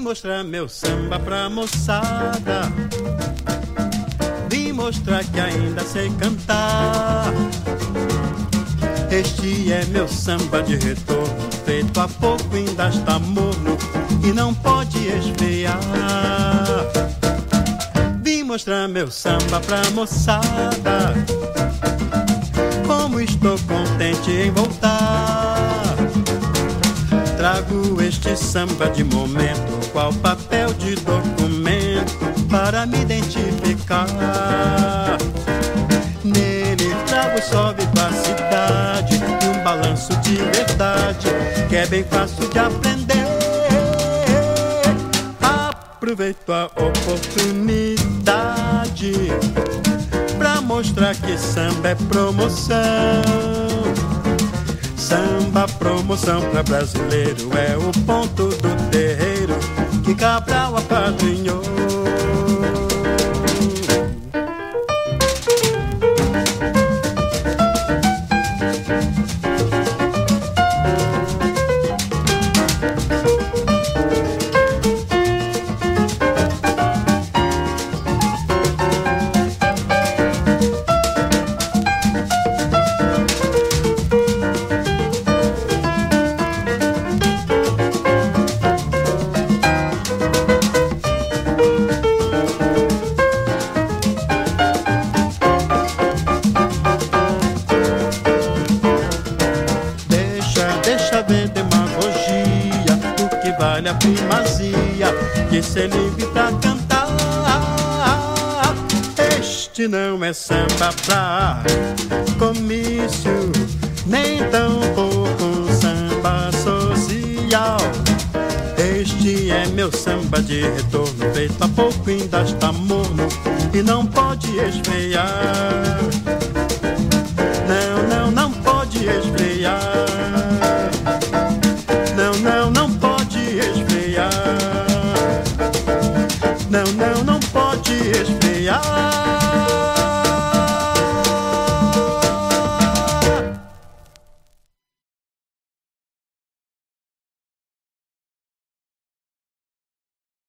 mostrar meu samba pra moçada, vim mostrar que ainda sei cantar. Este é meu samba de retorno, feito há pouco, ainda está morno e não pode esfriar. Vim mostrar meu samba pra moçada, como estou contente em voltar. Trago este samba de momento, qual papel de documento para me identificar. Nele trago só vivacidade e um balanço de verdade, que é bem fácil de aprender. Aproveito a oportunidade pra mostrar que samba é promoção. Samba promoção pra brasileiro é o ponto do terreiro que Cabral apadrinhou. Deixa ver demagogia, o que vale a primazia, que ser livre pra cantar. Este não é samba pra comício, nem tão pouco um samba social. Este é meu samba de retorno, feito há pouco, ainda está morno e não pode esfriar.